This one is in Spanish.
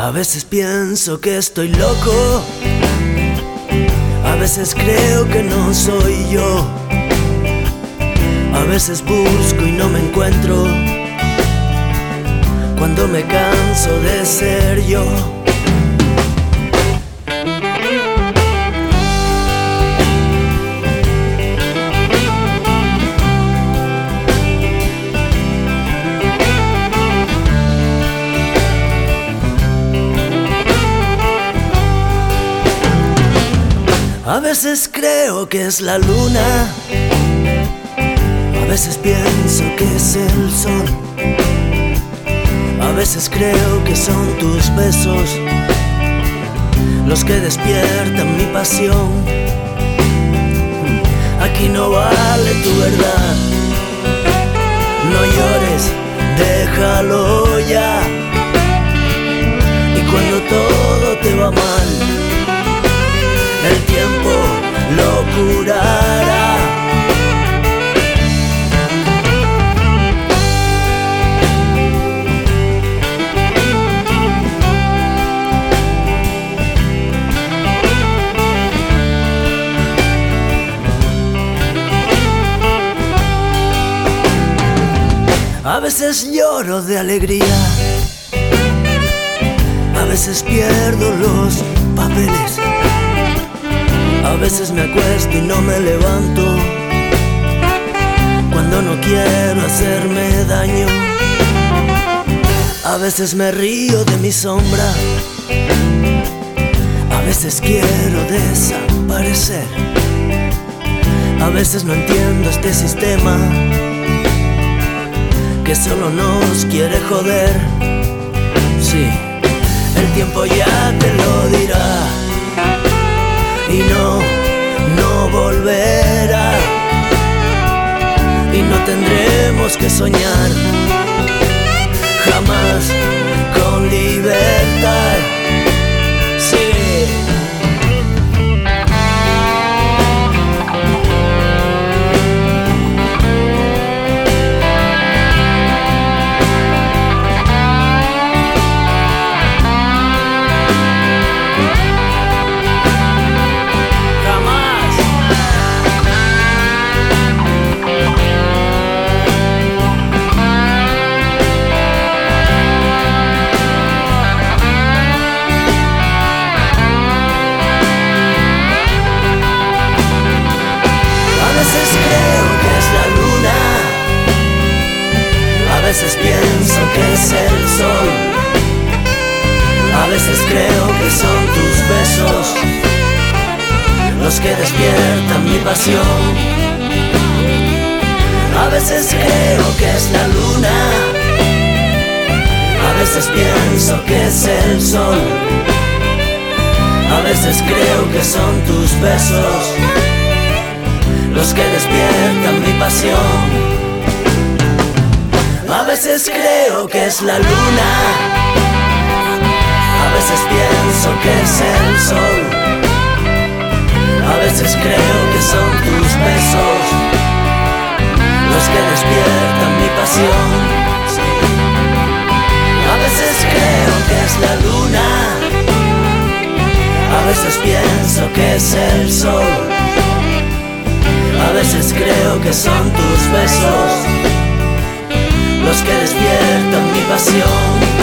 A veces pienso que estoy loco, a veces creo que no soy yo, a veces busco y no me encuentro, cuando me canso de ser yo. A veces creo que es la luna, a veces pienso que es el sol, a veces creo que son tus besos los que despiertan mi pasión. Aquí no vale tu verdad, no llores, déjalo ya. Y cuando todo te va mal, el tiempo lo curará. A veces lloro de alegría, a veces pierdo los papeles, a veces me acuesto y no me levanto, cuando no quiero hacerme daño. A veces me río de mi sombra, a veces quiero desaparecer, a veces no entiendo este sistema que solo nos quiere joder. Sí, el tiempo ya te lo dirá y no volverá, y no tendremos que soñar jamás con libertad. Sí. A veces pienso que es el sol, a veces creo que son tus besos los que despiertan mi pasión. A veces creo que es la luna, a veces pienso que es el sol, a veces creo que son tus besos los que despiertan mi pasión. A veces creo que es la luna, a veces pienso que es el sol, a veces creo que son tus besos los que despiertan mi pasión. A veces creo que es la luna, a veces pienso que es el sol, a veces creo que son tus besos los que despiertan mi pasión.